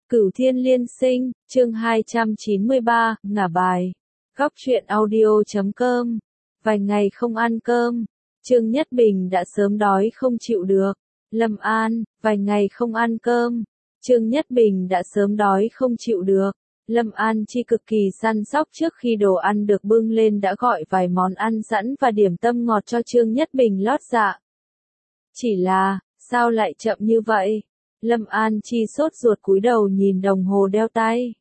Cửu Thiên Liên Sinh, chương 293, ngả bài. Góc truyện audio.com. Vài ngày không ăn cơm, Trương Nhất Bình đã sớm đói không chịu được. Lâm An, vài ngày không ăn cơm, Trương Nhất Bình đã sớm đói không chịu được. Lâm An Chi cực kỳ săn sóc trước khi đồ ăn được bưng lên đã gọi vài món ăn sẵn và điểm tâm ngọt cho Trương Nhất Bình lót dạ. Chỉ là, sao lại chậm như vậy? Lâm An Chi sốt ruột cúi đầu nhìn đồng hồ đeo tay.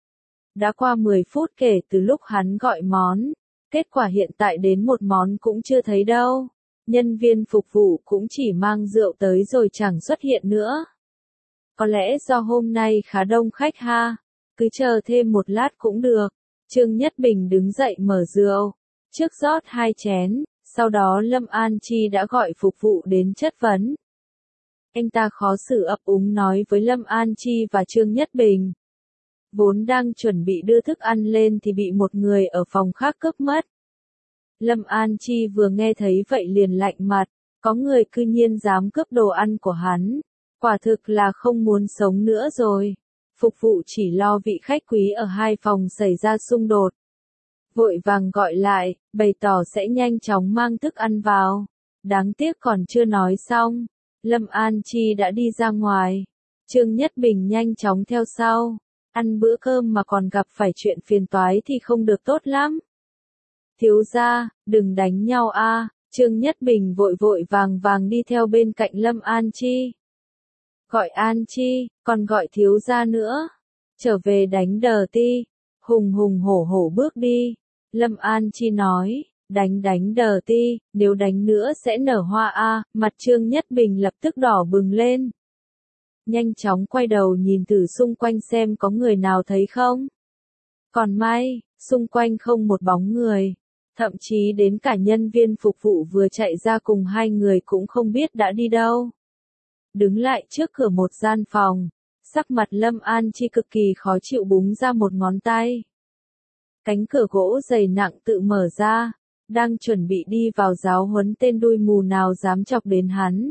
Đã qua 10 phút kể từ lúc hắn gọi món, kết quả hiện tại đến một món cũng chưa thấy đâu. Nhân viên phục vụ cũng chỉ mang rượu tới rồi chẳng xuất hiện nữa. Có lẽ do hôm nay khá đông khách ha, cứ chờ thêm một lát cũng được. Trương Nhất Bình đứng dậy mở rượu, trước rót 2 chén, sau đó Lâm An Chi đã gọi phục vụ đến chất vấn. Anh ta khó xử ấp úng nói với Lâm An Chi và Trương Nhất Bình. Vốn đang chuẩn bị đưa thức ăn lên thì bị một người ở phòng khác cướp mất. Lâm An Chi vừa nghe thấy vậy liền lạnh mặt, có người cư nhiên dám cướp đồ ăn của hắn. Quả thực là không muốn sống nữa rồi. Phục vụ chỉ lo vị khách quý ở 2 phòng xảy ra xung đột. Vội vàng gọi lại, bày tỏ sẽ nhanh chóng mang thức ăn vào. Đáng tiếc còn chưa nói xong, Lâm An Chi đã đi ra ngoài. Trương Nhất Bình nhanh chóng theo sau. Ăn bữa cơm mà còn gặp phải chuyện phiền toái thì không được tốt lắm. Thiếu gia, đừng đánh nhau a. Trương Nhất Bình vội vội vàng vàng đi theo bên cạnh Lâm An Chi. Gọi An Chi, còn gọi thiếu gia nữa. Trở về đánh đờ ti. Hùng hùng hổ hổ bước đi. Lâm An Chi nói, đánh đờ ti, nếu đánh nữa sẽ nở hoa a. Mặt Trương Nhất Bình lập tức đỏ bừng lên. Nhanh chóng quay đầu nhìn thử xung quanh xem có người nào thấy không. Còn may, xung quanh không một bóng người. Thậm chí đến cả nhân viên phục vụ vừa chạy ra cùng 2 người cũng không biết đã đi đâu. Đứng lại trước cửa một gian phòng, sắc mặt Lâm An Chi cực kỳ khó chịu búng ra một ngón tay. Cánh cửa gỗ dày nặng tự mở ra, đang chuẩn bị đi vào giáo huấn tên đuôi mù nào dám chọc đến hắn.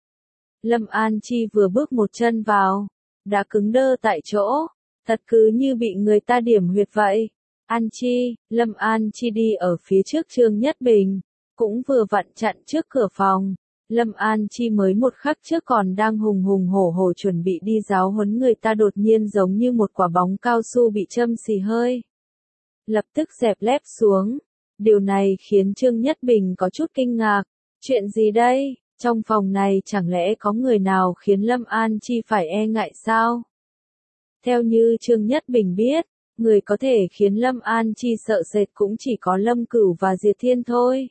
Lâm An Chi vừa bước một chân vào, đã cứng đơ tại chỗ, thật cứ như bị người ta điểm huyệt vậy. An Chi, Lâm An Chi đi ở phía trước Trương Nhất Bình, cũng vừa vặn chặn trước cửa phòng. Lâm An Chi mới một khắc trước còn đang hùng hùng hổ hổ chuẩn bị đi giáo huấn người ta đột nhiên giống như một quả bóng cao su bị châm xì hơi. Lập tức dẹp lép xuống. Điều này khiến Trương Nhất Bình có chút kinh ngạc. Chuyện gì đây? Trong phòng này chẳng lẽ có người nào khiến Lâm An Chi phải e ngại sao? Theo như Trương Nhất Bình biết, người có thể khiến Lâm An Chi sợ sệt cũng chỉ có Lâm Cửu và Diệt Thiên thôi.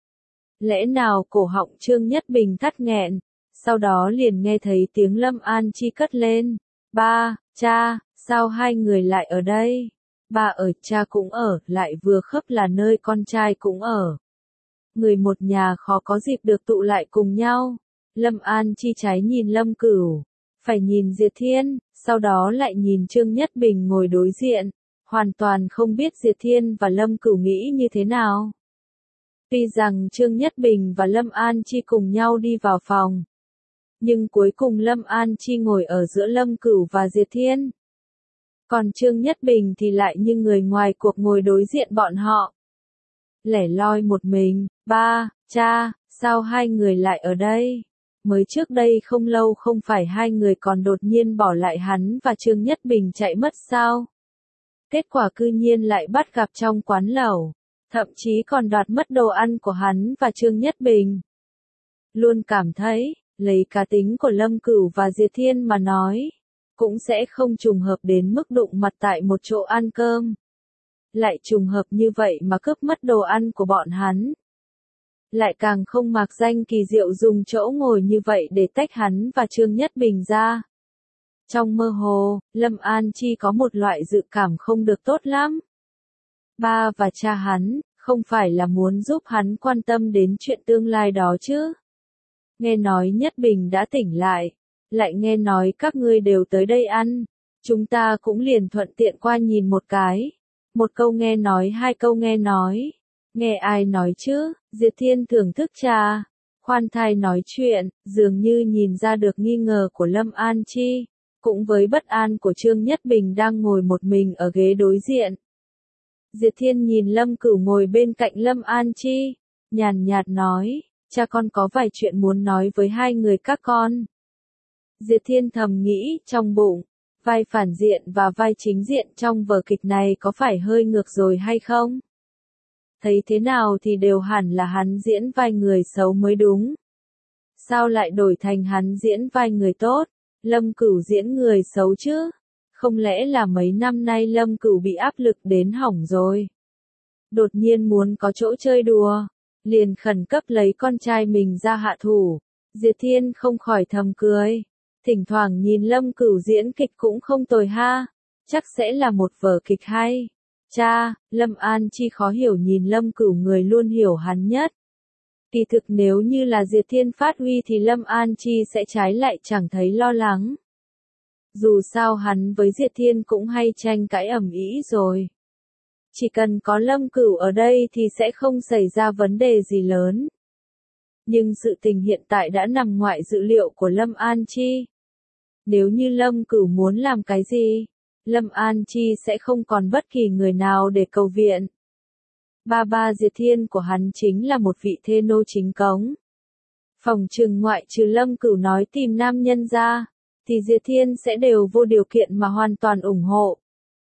Lẽ nào cổ họng Trương Nhất Bình thắt nghẹn, sau đó liền nghe thấy tiếng Lâm An Chi cất lên. Ba, cha, sao 2 người lại ở đây? Ba ở, cha cũng ở, lại vừa khớp là nơi con trai cũng ở. Người một nhà khó có dịp được tụ lại cùng nhau. Lâm An Chi trái nhìn Lâm Cửu, phải nhìn Diệt Thiên, sau đó lại nhìn Trương Nhất Bình ngồi đối diện, hoàn toàn không biết Diệt Thiên và Lâm Cửu nghĩ như thế nào. Tuy rằng Trương Nhất Bình và Lâm An Chi cùng nhau đi vào phòng, nhưng cuối cùng Lâm An Chi ngồi ở giữa Lâm Cửu và Diệt Thiên. Còn Trương Nhất Bình thì lại như người ngoài cuộc ngồi đối diện bọn họ. Lẻ loi một mình. Ba, cha, sao 2 người lại ở đây? Mới trước đây không lâu không phải 2 người còn đột nhiên bỏ lại hắn và Trương Nhất Bình chạy mất sao? Kết quả cư nhiên lại bắt gặp trong quán lẩu, thậm chí còn đoạt mất đồ ăn của hắn và Trương Nhất Bình. Luôn cảm thấy, lấy cá tính của Lâm Cửu và Diệt Thiên mà nói, cũng sẽ không trùng hợp đến mức đụng mặt tại một chỗ ăn cơm. Lại trùng hợp như vậy mà cướp mất đồ ăn của bọn hắn. Lại càng không mạc danh kỳ diệu dùng chỗ ngồi như vậy để tách hắn và Trương Nhất Bình ra. Trong mơ hồ, Lâm An Chi có một loại dự cảm không được tốt lắm. Ba và cha hắn, không phải là muốn giúp hắn quan tâm đến chuyện tương lai đó chứ. Nghe nói Nhất Bình đã tỉnh lại nghe nói các ngươi đều tới đây ăn. Chúng ta cũng liền thuận tiện qua nhìn một cái. Một câu nghe nói 2 câu nghe nói. Nghe ai nói chứ? Diệt Thiên thưởng thức trà, khoan thai nói chuyện, dường như nhìn ra được nghi ngờ của Lâm An Chi. cũng với bất an của Trương Nhất Bình đang ngồi một mình ở ghế đối diện. Diệp Thiên nhìn Lâm Cửu ngồi bên cạnh Lâm An Chi, nhàn nhạt nói, cha con có vài chuyện muốn nói với hai người các con. Diệp Thiên thầm nghĩ trong bụng, vai phản diện và vai chính diện trong vở kịch này có phải hơi ngược rồi hay không? Thấy thế nào thì đều hẳn là hắn diễn vai người xấu mới đúng. Sao lại đổi thành hắn diễn vai người tốt, Lâm Cửu diễn người xấu chứ? Không lẽ là mấy năm nay Lâm Cửu bị áp lực đến hỏng rồi? Đột nhiên muốn có chỗ chơi đùa, liền khẩn cấp lấy con trai mình ra hạ thủ. Diệp Thiên không khỏi thầm cười. Thỉnh thoảng nhìn Lâm Cửu diễn kịch cũng không tồi ha, chắc sẽ là một vở kịch hay. Cha, Lâm An Chi khó hiểu nhìn Lâm Cửu người luôn hiểu hắn nhất. Kỳ thực nếu như là Diệp Thiên phát huy thì Lâm An Chi sẽ trái lại chẳng thấy lo lắng. Dù sao hắn với Diệp Thiên cũng hay tranh cãi ầm ĩ rồi. Chỉ cần có Lâm Cửu ở đây thì sẽ không xảy ra vấn đề gì lớn. Nhưng sự tình hiện tại đã nằm ngoài dự liệu của Lâm An Chi. Nếu như Lâm Cửu muốn làm cái gì, Lâm An Chi sẽ không còn bất kỳ người nào để cầu viện. Ba Diệp Thiên của hắn chính là một vị thê nô chính cống. Phòng trừng ngoại trừ Lâm Cửu nói tìm nam nhân ra, thì Diệp Thiên sẽ đều vô điều kiện mà hoàn toàn ủng hộ.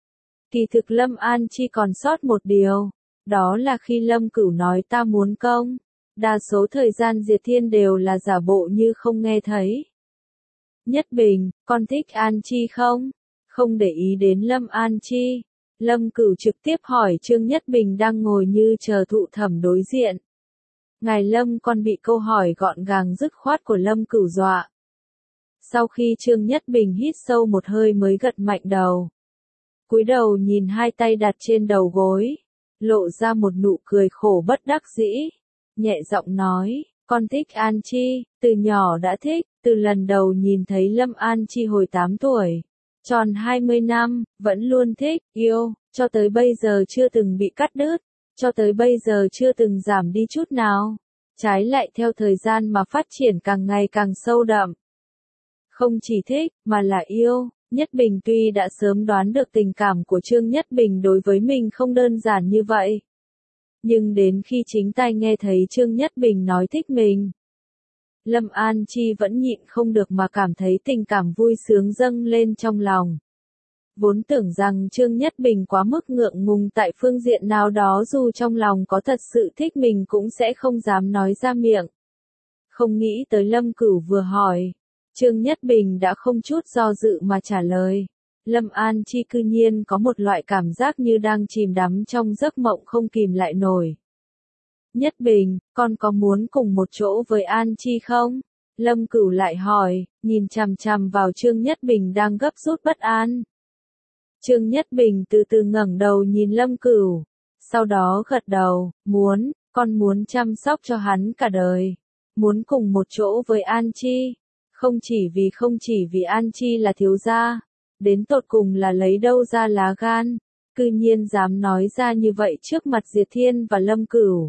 Kỳ thực Lâm An Chi còn sót một điều, đó là khi Lâm Cửu nói ta muốn công, đa số thời gian Diệp Thiên đều là giả bộ như không nghe thấy. Nhất Bình, con thích An Chi không? Không để ý đến Lâm An Chi, Lâm Cửu trực tiếp hỏi Trương Nhất Bình đang ngồi như chờ thụ thẩm đối diện. Ngài Lâm con bị câu hỏi gọn gàng dứt khoát của Lâm Cửu dọa. Sau khi Trương Nhất Bình hít sâu một hơi mới gật mạnh đầu. Cúi đầu nhìn hai tay đặt trên đầu gối, lộ ra một nụ cười khổ bất đắc dĩ, nhẹ giọng nói, con thích An Chi, từ nhỏ đã thích, từ lần đầu nhìn thấy Lâm An Chi hồi 8 tuổi, tròn 20 năm, vẫn luôn thích, yêu, cho tới bây giờ chưa từng bị cắt đứt, cho tới bây giờ chưa từng giảm đi chút nào, trái lại theo thời gian mà phát triển càng ngày càng sâu đậm. Không chỉ thích, mà là yêu. Nhất Bình tuy đã sớm đoán được tình cảm của Trương Nhất Bình đối với mình không đơn giản như vậy. Nhưng đến khi chính tai nghe thấy Trương Nhất Bình nói thích mình, Lâm An Chi vẫn nhịn không được mà cảm thấy tình cảm vui sướng dâng lên trong lòng. Vốn tưởng rằng Trương Nhất Bình quá mức ngượng ngùng tại phương diện nào đó dù trong lòng có thật sự thích mình cũng sẽ không dám nói ra miệng. Không nghĩ tới Lâm Cửu vừa hỏi. Trương Nhất Bình đã không chút do dự mà trả lời. Lâm An Chi cư nhiên có một loại cảm giác như đang chìm đắm trong giấc mộng không kìm lại nổi. Nhất Bình, con có muốn cùng một chỗ với An Chi không? Lâm Cửu lại hỏi, nhìn chằm chằm vào Trương Nhất Bình đang gấp rút bất an. Trương Nhất Bình từ từ ngẩng đầu nhìn Lâm Cửu, sau đó gật đầu, con muốn chăm sóc cho hắn cả đời, muốn cùng một chỗ với An Chi. Không chỉ vì An Chi là thiếu gia, đến tột cùng là lấy đâu ra lá gan, cư nhiên dám nói ra như vậy trước mặt Diệp Thiên và Lâm Cửu.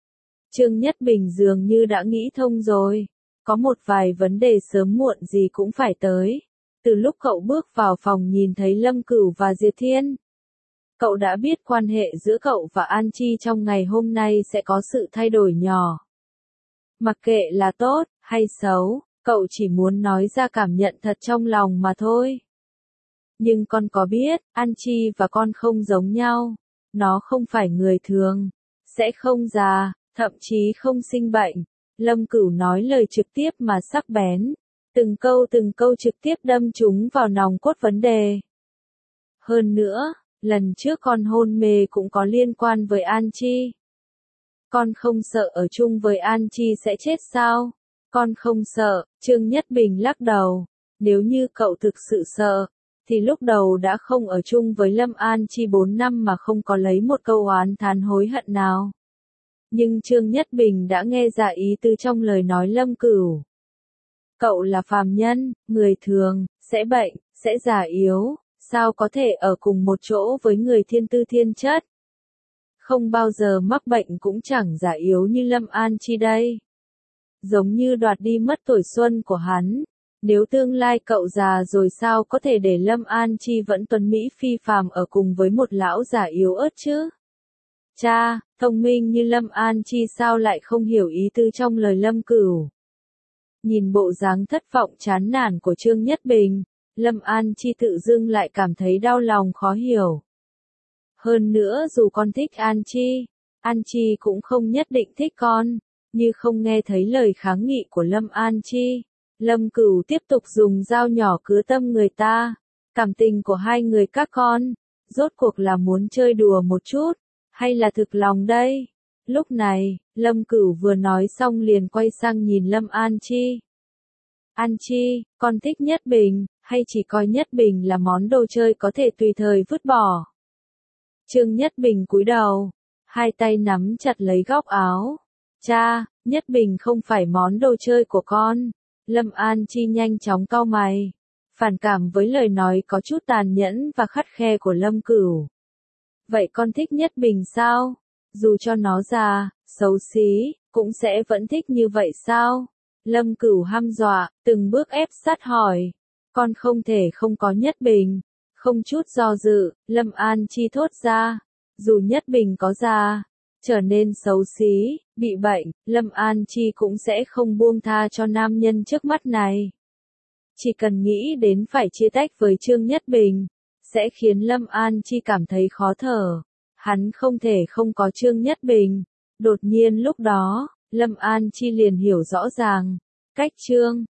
Trương Nhất Bình dường như đã nghĩ thông rồi, có một vài vấn đề sớm muộn gì cũng phải tới. Từ lúc cậu bước vào phòng nhìn thấy Lâm Cửu và Diệp Thiên, cậu đã biết quan hệ giữa cậu và An Chi trong ngày hôm nay sẽ có sự thay đổi nhỏ. Mặc kệ là tốt hay xấu, cậu chỉ muốn nói ra cảm nhận thật trong lòng mà thôi. Nhưng con có biết, An Chi và con không giống nhau. Nó không phải người thường, sẽ không già, thậm chí không sinh bệnh. Lâm Cửu nói lời trực tiếp mà sắc bén. Từng câu trực tiếp đâm trúng vào nòng cốt vấn đề. Hơn nữa, lần trước con hôn mê cũng có liên quan với An Chi. Con không sợ ở chung với An Chi sẽ chết sao? Con không sợ, Trương Nhất Bình lắc đầu. Nếu như cậu thực sự sợ, thì lúc đầu đã không ở chung với Lâm An Chi 4 năm mà không có lấy một câu oán thán hối hận nào. Nhưng Trương Nhất Bình đã nghe ra ý từ trong lời nói Lâm Cửu. Cậu là phàm nhân, người thường, sẽ bệnh, sẽ già yếu, sao có thể ở cùng một chỗ với người thiên tư thiên chất? Không bao giờ mắc bệnh cũng chẳng già yếu như Lâm An Chi đây. Giống như đoạt đi mất tuổi xuân của hắn. Nếu tương lai cậu già rồi sao có thể để Lâm An Chi vẫn tuấn Mỹ phi phàm ở cùng với một lão già yếu ớt chứ? Cha, thông minh như Lâm An Chi sao lại không hiểu ý tư trong lời Lâm Cửu? Nhìn bộ dáng thất vọng chán nản của Trương Nhất Bình, Lâm An Chi tự dưng lại cảm thấy đau lòng khó hiểu. Hơn nữa dù con thích An Chi cũng không nhất định thích con, như không nghe thấy lời kháng nghị của Lâm An Chi. Lâm Cửu tiếp tục dùng dao nhỏ cứa tâm người ta. Cảm tình của hai người các con, rốt cuộc là muốn chơi đùa một chút, hay là thực lòng đây? Lúc này, Lâm Cửu vừa nói xong liền quay sang nhìn Lâm An Chi. An Chi, con thích Nhất Bình, hay chỉ coi Nhất Bình là món đồ chơi có thể tùy thời vứt bỏ? Trương Nhất Bình cúi đầu, hai tay nắm chặt lấy góc áo. Cha, Nhất Bình không phải món đồ chơi của con. Lâm An Chi nhanh chóng cau mày, phản cảm với lời nói có chút tàn nhẫn và khắt khe của Lâm Cửu. Vậy con thích Nhất Bình sao? Dù cho nó già, xấu xí, cũng sẽ vẫn thích như vậy sao? Lâm Cửu hăm dọa, từng bước ép sát hỏi. Con không thể không có Nhất Bình. Không chút do dự, Lâm An Chi thốt ra. Dù Nhất Bình có già, trở nên xấu xí, bị bệnh, Lâm An Chi cũng sẽ không buông tha cho nam nhân trước mắt này. Chỉ cần nghĩ đến phải chia tách với Trương Nhất Bình, sẽ khiến Lâm An Chi cảm thấy khó thở. Hắn không thể không có Trương Nhất Bình. Đột nhiên lúc đó, Lâm An Chi liền hiểu rõ ràng, cách Trương